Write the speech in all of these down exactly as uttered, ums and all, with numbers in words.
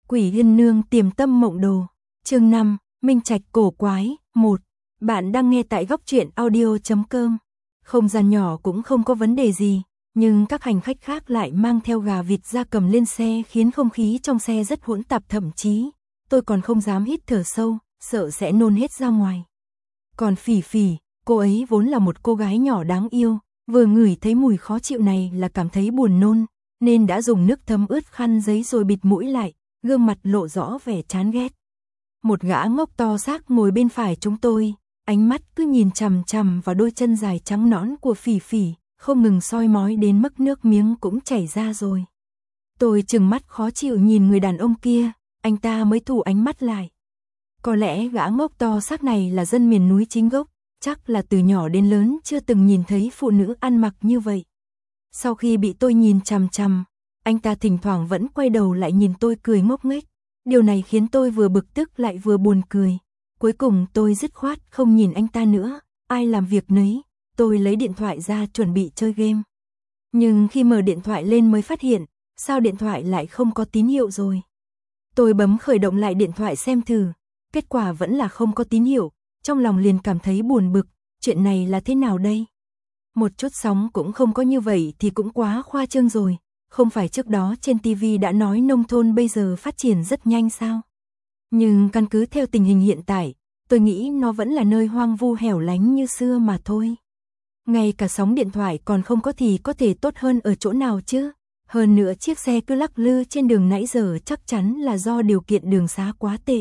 Quỷ Yên Nương Tiềm Tâm Mộng Đồ. Chương năm, Minh Trạch cổ quái. Một. Bạn đang nghe tại góc truyện audio chấm com. Không gian nhỏ cũng không có vấn đề gì, nhưng các hành khách khác lại mang theo gà vịt gia cầm lên xe khiến không khí trong xe rất hỗn tạp, thậm chí tôi còn không dám hít thở sâu, sợ sẽ nôn hết ra ngoài. Còn Phỉ Phỉ, cô ấy vốn là một cô gái nhỏ đáng yêu, vừa ngửi thấy mùi khó chịu này là cảm thấy buồn nôn, nên đã dùng nước thấm ướt khăn giấy rồi bịt mũi lại, gương mặt lộ rõ vẻ chán ghét. Một gã ngốc to xác ngồi bên phải chúng tôi, ánh mắt cứ nhìn chằm chằm vào đôi chân dài trắng nõn của Phỉ Phỉ, không ngừng soi mói đến mức nước miếng cũng chảy ra rồi. Tôi trừng mắt khó chịu nhìn người đàn ông kia, anh ta mới thu ánh mắt lại. Có lẽ gã ngốc to xác này là dân miền núi chính gốc, chắc là từ nhỏ đến lớn chưa từng nhìn thấy phụ nữ ăn mặc như vậy. Sau khi bị tôi nhìn chằm chằm, anh ta thỉnh thoảng vẫn quay đầu lại nhìn tôi cười ngốc nghếch. Điều này khiến tôi vừa bực tức lại vừa buồn cười. Cuối cùng tôi dứt khoát không nhìn anh ta nữa, ai làm việc nấy. Tôi lấy điện thoại ra chuẩn bị chơi game. Nhưng khi mở điện thoại lên mới phát hiện, sao điện thoại lại không có tín hiệu rồi. Tôi bấm khởi động lại điện thoại xem thử, kết quả vẫn là không có tín hiệu, trong lòng liền cảm thấy buồn bực, chuyện này là thế nào đây? Một chút sóng cũng không có như vậy thì cũng quá khoa trương rồi, không phải trước đó trên ti vi đã nói nông thôn bây giờ phát triển rất nhanh sao? Nhưng căn cứ theo tình hình hiện tại, tôi nghĩ nó vẫn là nơi hoang vu hẻo lánh như xưa mà thôi. Ngay cả sóng điện thoại còn không có thì có thể tốt hơn ở chỗ nào chứ? Hơn nữa chiếc xe cứ lắc lư trên đường nãy giờ chắc chắn là do điều kiện đường xá quá tệ.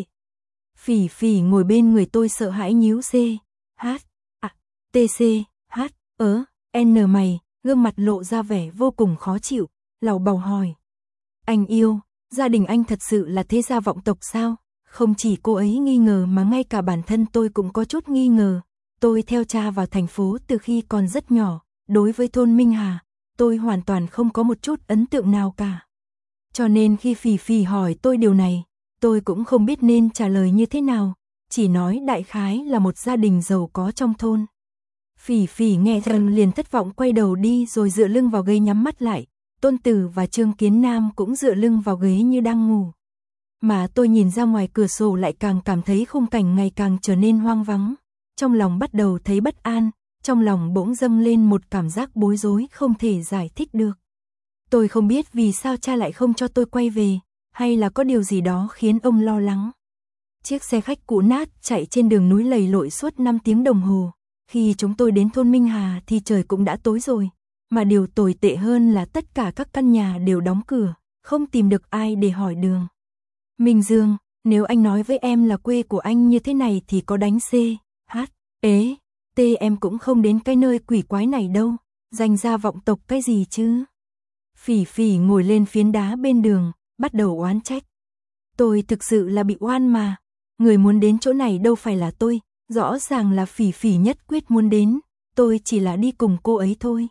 Phỉ Phỉ ngồi bên người tôi sợ hãi nhíu C, H, à, T C, H, ớ, N mày, gương mặt lộ ra vẻ vô cùng khó chịu, lảo bào hỏi. Anh yêu, gia đình anh thật sự là thế gia vọng tộc sao? Không chỉ cô ấy nghi ngờ mà ngay cả bản thân tôi cũng có chút nghi ngờ. Tôi theo cha vào thành phố từ khi còn rất nhỏ, đối với thôn Minh Hà, tôi hoàn toàn không có một chút ấn tượng nào cả. Cho nên khi Phỉ Phỉ hỏi tôi điều này, tôi cũng không biết nên trả lời như thế nào, chỉ nói đại khái là một gia đình giàu có trong thôn. Phỉ Phỉ nghe xong liền thất vọng quay đầu đi rồi dựa lưng vào ghế nhắm mắt lại, Tôn Tử và Trương Kiến Nam cũng dựa lưng vào ghế như đang ngủ. Mà tôi nhìn ra ngoài cửa sổ lại càng cảm thấy khung cảnh ngày càng trở nên hoang vắng, trong lòng bắt đầu thấy bất an, trong lòng bỗng dâng lên một cảm giác bối rối không thể giải thích được. Tôi không biết vì sao cha lại không cho tôi quay về, hay là có điều gì đó khiến ông lo lắng. Chiếc xe khách cũ nát chạy trên đường núi lầy lội suốt năm tiếng đồng hồ, khi chúng tôi đến thôn Minh Hà thì trời cũng đã tối rồi, mà điều tồi tệ hơn là tất cả các căn nhà đều đóng cửa, không tìm được ai để hỏi đường. Minh Dương, nếu anh nói với em là quê của anh như thế này thì có đánh C, H, ế, T em cũng không đến cái nơi quỷ quái này đâu, danh gia vọng tộc cái gì chứ. Phỉ Phỉ ngồi lên phiến đá bên đường, bắt đầu oán trách. Tôi thực sự là bị oan mà, người muốn đến chỗ này đâu phải là tôi, rõ ràng là Phỉ Phỉ nhất quyết muốn đến, tôi chỉ là đi cùng cô ấy thôi.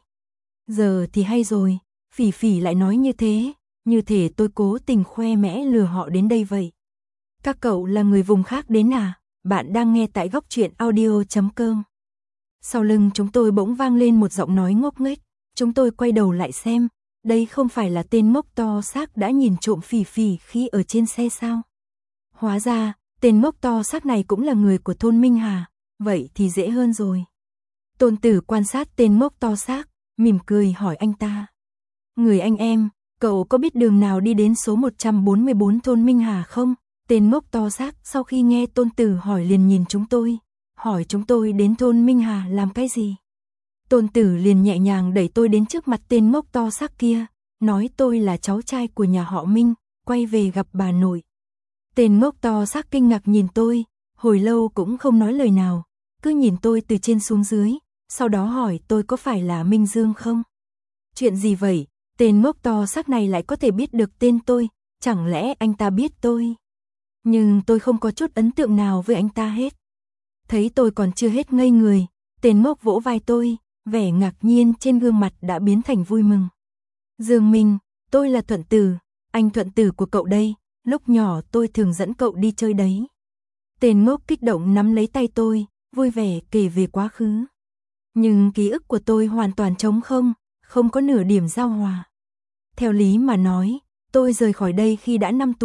Giờ thì hay rồi, Phỉ Phỉ lại nói như thế, như thể tôi cố tình khoe mẽ lừa họ đến đây vậy. Các cậu là người vùng khác đến à? Bạn đang nghe tại góc truyện audio chấm com. Sau lưng chúng tôi bỗng vang lên một giọng nói ngốc nghếch, chúng tôi quay đầu lại xem, đây không phải là tên ngốc to xác đã nhìn trộm Phỉ Phỉ khi ở trên xe sao? Hóa ra, tên ngốc to xác này cũng là người của thôn Minh Hà, vậy thì dễ hơn rồi. Tôn Tử quan sát tên ngốc to xác, mỉm cười hỏi anh ta. Người anh em, cậu có biết đường nào đi đến số một trăm bốn mươi bốn thôn Minh Hà không? Tên ngốc to xác sau khi nghe Tôn Tử hỏi liền nhìn chúng tôi, hỏi chúng tôi đến thôn Minh Hà làm cái gì? Tôn Tử liền nhẹ nhàng đẩy tôi đến trước mặt tên ngốc to xác kia, nói tôi là cháu trai của nhà họ Minh, quay về gặp bà nội. Tên ngốc to xác kinh ngạc nhìn tôi, hồi lâu cũng không nói lời nào, cứ nhìn tôi từ trên xuống dưới, sau đó hỏi tôi có phải là Minh Dương không? Chuyện gì vậy? Tên ngốc to xác này lại có thể biết được tên tôi, chẳng lẽ anh ta biết tôi? Nhưng tôi không có chút ấn tượng nào với anh ta hết. Thấy tôi còn chưa hết ngây người, tên ngốc vỗ vai tôi, vẻ ngạc nhiên trên gương mặt đã biến thành vui mừng. Dương Minh, tôi là Thuận Tử, anh Thuận Tử của cậu đây, lúc nhỏ tôi thường dẫn cậu đi chơi đấy. Tên ngốc kích động nắm lấy tay tôi, vui vẻ kể về quá khứ. Nhưng ký ức của tôi hoàn toàn trống không, không có nửa điểm giao hòa. Theo lý mà nói, tôi rời khỏi đây khi đã năm tuổi,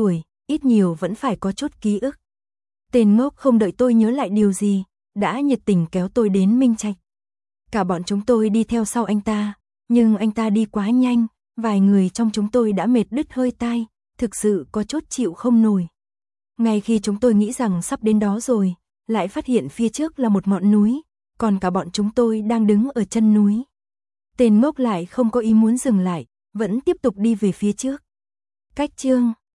ít nhiều vẫn phải có chút ký ức. Tên ngốc không đợi tôi nhớ lại điều gì, đã nhiệt tình kéo tôi đến Minh Trạch. Cả bọn chúng tôi đi theo sau anh ta, nhưng anh ta đi quá nhanh, vài người trong chúng tôi đã mệt đứt hơi tai, thực sự có chút chịu không nổi. Ngay khi chúng tôi nghĩ rằng sắp đến đó rồi, lại phát hiện phía trước là một ngọn núi, còn cả bọn chúng tôi đang đứng ở chân núi. Tên ngốc lại không có ý muốn dừng lại, vẫn tiếp tục đi về phía trước. Cách chương